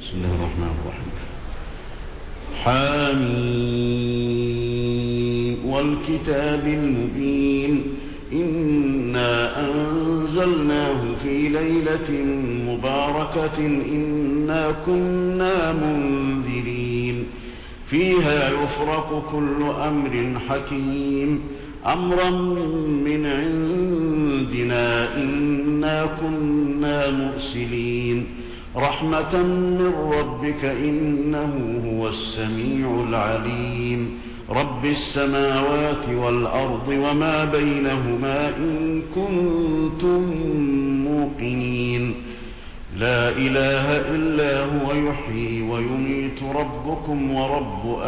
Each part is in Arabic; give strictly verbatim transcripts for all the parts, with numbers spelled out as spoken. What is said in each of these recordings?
بسم الله الرحمن الرحيم. حميم والكتاب المبين إنا أنزلناه في ليلة مباركة إنا كنا منذرين فيها يفرق كل أمر حكيم أمرا من عندنا إنا كنا مرسلين رحمة من ربك إنه هو السميع العليم رب السماوات والأرض وما بينهما إن كنتم موقنين لا إله إلا هو يحيي ويميت ربكم ورب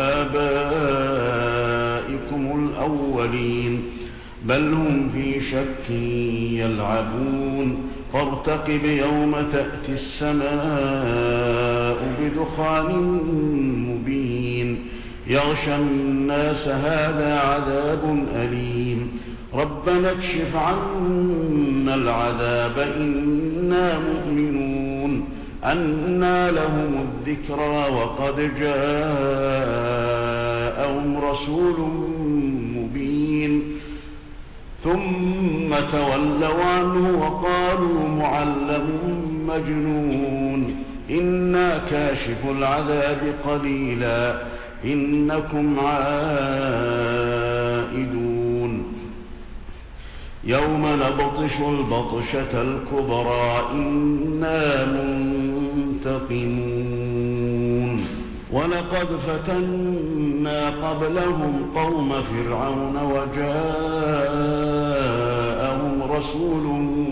آبائكم الأولين بل هم في شك يلعبون فارتقب يوم تأتي السماء بدخان مبين يغشى الناس هذا عذاب أليم ربنا اكشف عنا العذاب إنا مؤمنون أنى لهم الذكرى وقد جاءهم رسول مبين ثم تولوا عنه وقالوا معلم مجنون إنا كاشف العذاب قليلا إنكم عائدون يوم نبطش البطشة الكبرى إنا منتقمون ولقد فتنا قبلهم قوم فرعون وجاءهم رسول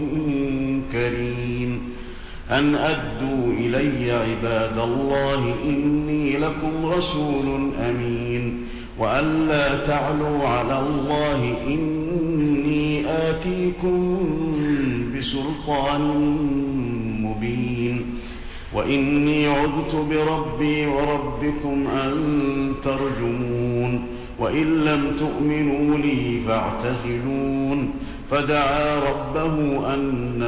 كريم أن أدوا إلي عباد الله إني لكم رسول أمين وأن لا تعلوا على الله إني آتيكم بسلطان مبين وإني عذت بربي وربكم أن ترجمون وإن لم تؤمنوا لي فاعتزلون فدعا ربه أن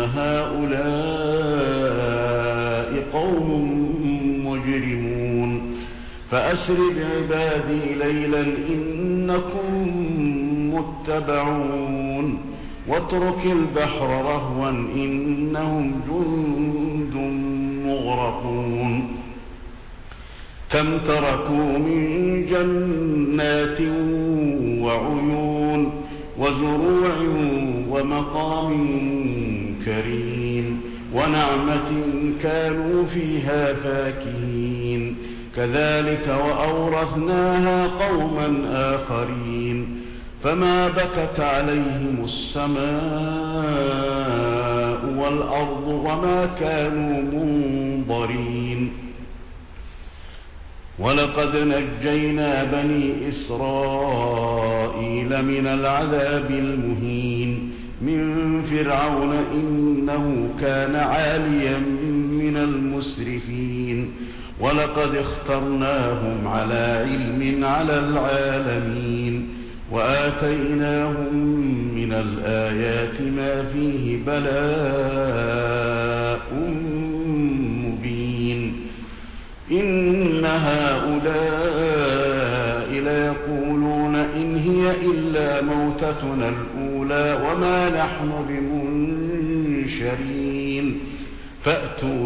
هؤلاء قوم مجرمون فأسر بعبادي ليلا إنكم متبعون واترك البحر رهوا إنهم جند مغرقون كم تركوا من جنات وعيون وزروع ومقام كريم ونعمة كانوا فيها فاكهين كذلك وأورثناها قوما آخرين فما بكت عليهم السماء والأرض وما كانوا منظرين ولقد نجينا بني إسرائيل من العذاب المهين من فرعون إنه كان عاليا من المسرفين ولقد اخترناهم على علم على العالمين وآتيناهم من الآيات ما فيه بلاء مبين إن هؤلاء ليقولون إن هي إلا موتتنا الأولى وما نحن بمنشرين فأتوا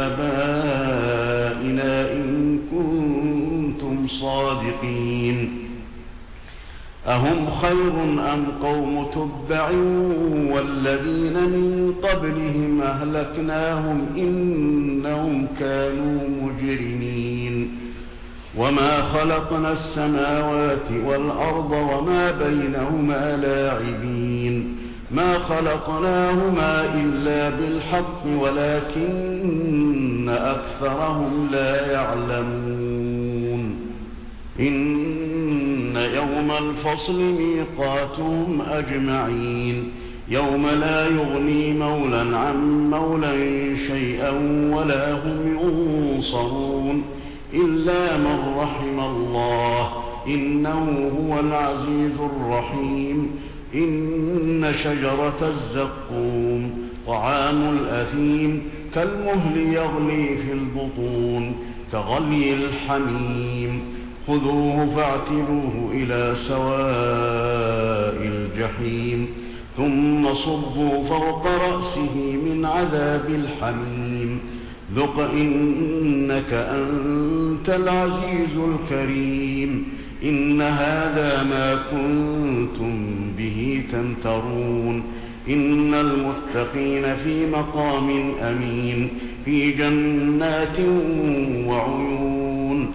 بآبائنا إن كنتم صادقين أهم خير أم قوم تبع والذين من قبلهم أهلكناهم إنهم كانوا مجرمين وما خلقنا السماوات والأرض وما بينهما لاعبين ما خلقناهما إلا بالحق ولكن أكثرهم لا يعلمون إن يوم الفصل ميقاتهم أجمعين يوم لا يغني مولى عن مولى شيئا ولا هم ينصرون إلا من رحم الله إنه هو العزيز الرحيم إن شجرة الزقوم طعام الأثيم كالمهل يغلي في البطون كغلي الحميم خذوه فاعتلوه إلى سواء الجحيم ثم صبوا فوق رأسه من عذاب الحميم ذق إنك أنت العزيز الكريم إن هذا ما كنتم به تمترون إن المتقين في مقام أمين في جنات وعيون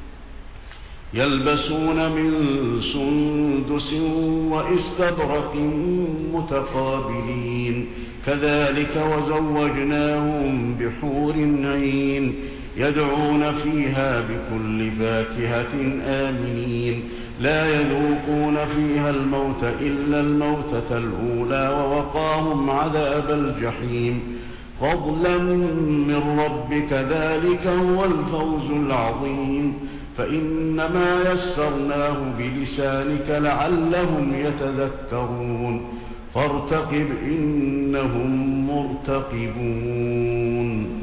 يلبسون من سندس وإستبرق متقابلين كذلك وزوجناهم بحور عين يدعون فيها بكل فاكهة آمنين لا يذوقون فيها الموت إلا الموتة الأولى ووقاهم عذاب الجحيم فضلا من ربك ذلك هو الفوز العظيم فإنما يسرناه بلسانك لعلهم يتذكرون فارتقب إنهم مرتقبون